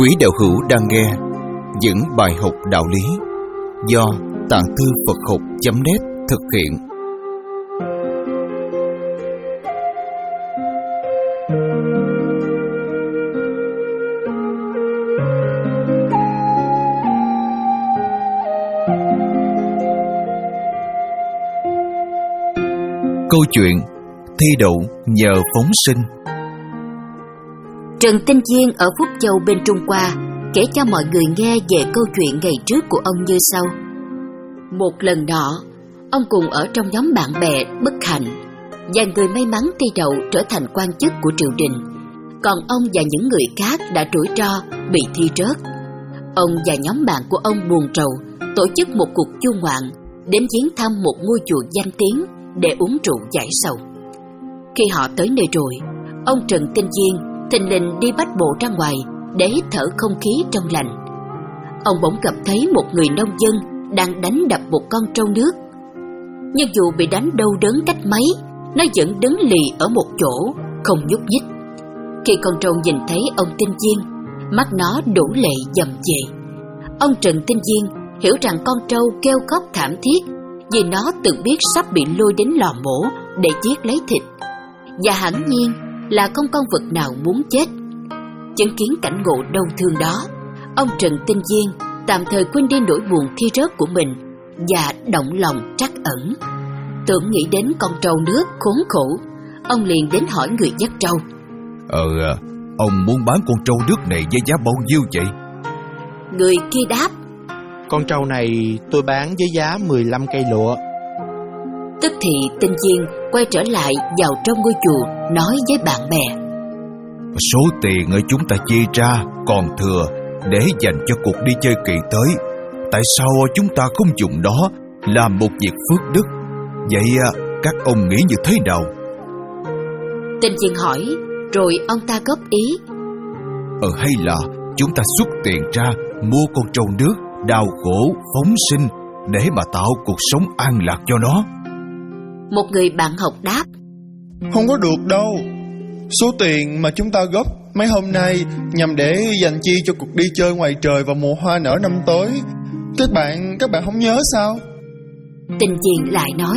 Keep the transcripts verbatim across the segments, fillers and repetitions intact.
Quý đạo hữu đang nghe những bài học đạo lý do Tạng Thư Phật Học chấm net thực hiện. Câu chuyện thi đậu nhờ phóng sinh. Trần Tinh Diên ở Phúc Châu bên Trung Hoa kể cho mọi người nghe về câu chuyện ngày trước của ông như sau. Một lần nọ, ông cùng ở trong nhóm bạn bè bất hạnh, và người may mắn thi đậu trở thành quan chức của triều đình, còn ông và những người khác đã rủi ro bị thi rớt. Ông và nhóm bạn của ông buồn rầu tổ chức một cuộc du ngoạn đến viếng thăm một ngôi chùa danh tiếng để uống rượu giải sầu. Khi họ tới nơi rồi, ông Trần Tinh Diên thình lình đi bách bộ ra ngoài để hít thở không khí trong lành. Ông bỗng gặp thấy một người nông dân đang đánh đập một con trâu nước. Nhưng dù bị đánh đau đớn cách mấy, nó vẫn đứng lì ở một chỗ, không nhúc nhích. Khi con trâu nhìn thấy ông Tinh Diên, mắt nó đổ lệ dầm về. Ông Trần Tinh Diên hiểu rằng con trâu kêu khóc thảm thiết vì nó từng biết sắp bị lôi đến lò mổ để giết lấy thịt, và hẳn nhiên là không con vật nào muốn chết. Chứng kiến cảnh ngộ đau thương đó, ông Trần Tinh Diên tạm thời quên đi nỗi buồn thi rớt của mình và động lòng trắc ẩn. Tưởng nghĩ đến con trâu nước khốn khổ, ông liền đến hỏi người dắt trâu. Ờ, ông muốn bán con trâu nước này với giá bao nhiêu vậy? Người kia đáp: Con trâu này tôi bán với giá mười lăm cây lụa. Tức thì Tinh Diên quay trở lại vào trong ngôi chùa nói với bạn bè: Số tiền ở chúng ta chia ra còn thừa để dành cho cuộc đi chơi kỳ tới. Tại sao chúng ta không dùng đó làm một việc phước đức? Vậy các ông nghĩ như thế nào? Tinh Diên hỏi, rồi ông ta góp ý: Ờ hay là chúng ta xuất tiền ra mua con trâu nước đau khổ phóng sinh để mà tạo cuộc sống an lạc cho nó. Một người bạn học đáp: Không có được đâu. Số tiền mà chúng ta góp mấy hôm nay nhằm để dành chi cho cuộc đi chơi ngoài trời vào mùa hoa nở năm tới. Các bạn, các bạn không nhớ sao? Tinh Diên lại nói: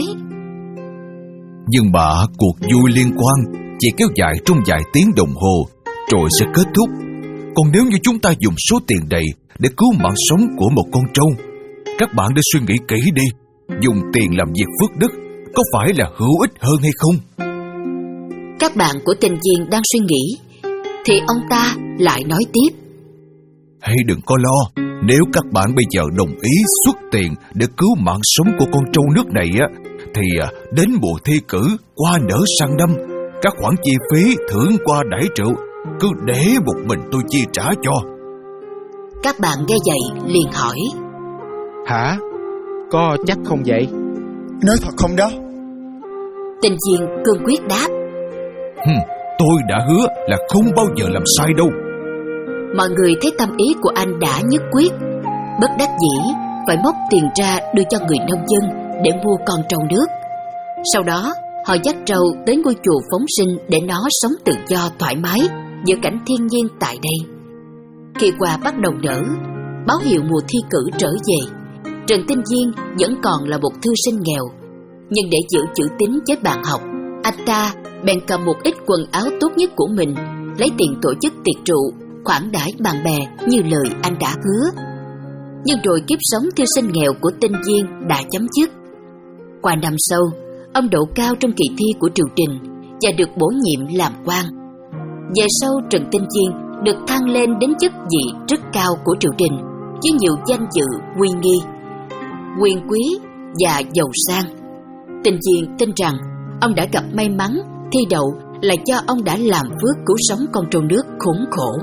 Nhưng mà cuộc vui liên quan chỉ kéo dài trong vài tiếng đồng hồ rồi sẽ kết thúc. Còn nếu như chúng ta dùng số tiền này để cứu mạng sống của một con trâu, các bạn đã suy nghĩ kỹ đi, dùng tiền làm việc phước đức có phải là hữu ích hơn hay không? Các bạn của Tinh Diên đang suy nghĩ thì ông ta lại nói tiếp: Hãy đừng có lo, nếu các bạn bây giờ đồng ý xuất tiền để cứu mạng sống của con trâu nước này á, thì đến mùa thi cử qua nở sang năm, các khoản chi phí thưởng qua đãi rượu cứ để một mình tôi chi trả cho. Các bạn nghe vậy liền hỏi: Hả? Có chắc không vậy? Nói thật không đó? Tinh Diên cương quyết đáp: Hừm, tôi đã hứa là không bao giờ làm sai đâu. Mọi người thấy tâm ý của anh đã nhất quyết, bất đắc dĩ phải móc tiền ra đưa cho người nông dân để mua con trâu nước. Sau đó họ dắt trâu tới ngôi chùa phóng sinh để nó sống tự do thoải mái giữa cảnh thiên nhiên tại đây. Khi hoa bắt đầu nở, báo hiệu mùa thi cử trở về, Trần Tinh Diên vẫn còn là một thư sinh nghèo, nhưng để giữ chữ tín với bạn học, anh ta bèn cầm một ít quần áo tốt nhất của mình, lấy tiền tổ chức tiệc rượu, khoản đãi bạn bè như lời anh đã hứa. Nhưng rồi kiếp sống thư sinh nghèo của Tinh Diên đã chấm dứt. Qua năm sau, ông đỗ cao trong kỳ thi của triều đình và được bổ nhiệm làm quan. Về sau, Trần Tinh Diên được thăng lên đến chức vị rất cao của triều đình với nhiều danh dự uy nghi, quyền quý và giàu sang. Tinh Diên tin rằng ông đã gặp may mắn thi đậu là do ông đã làm phước cứu sống con trâu nước khốn khổ.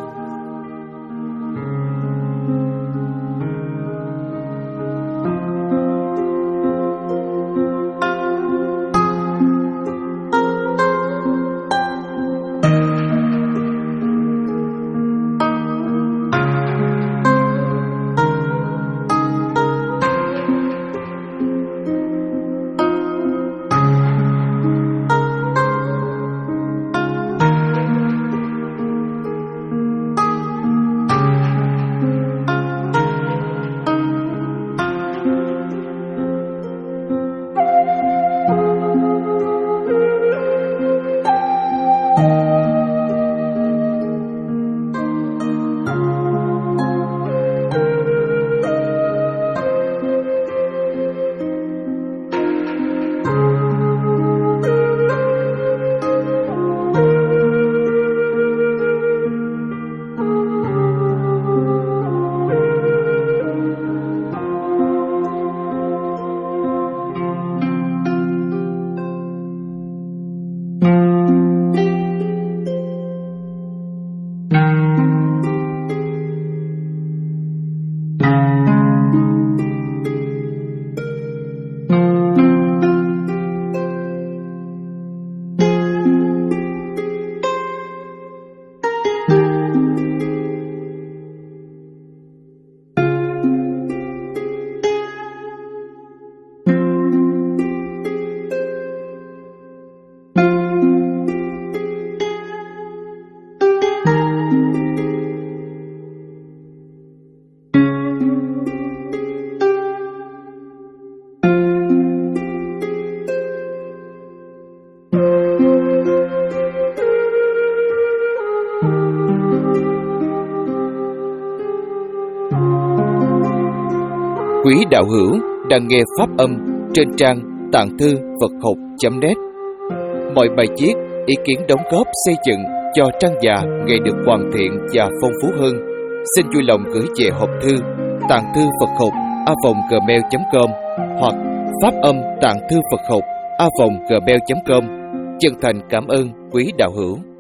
Quý đạo hữu đang nghe pháp âm trên trang tạng thư Phật học chấm net. Mọi bài viết, ý kiến đóng góp xây dựng cho trang già ngày được hoàn thiện và phong phú hơn, xin vui lòng gửi về hộp thư tạng thư Phật học a vòng gmail chấm com hoặc pháp âm tạng thư Phật học a vòng gmail chấm com. Chân thành cảm ơn quý đạo hữu.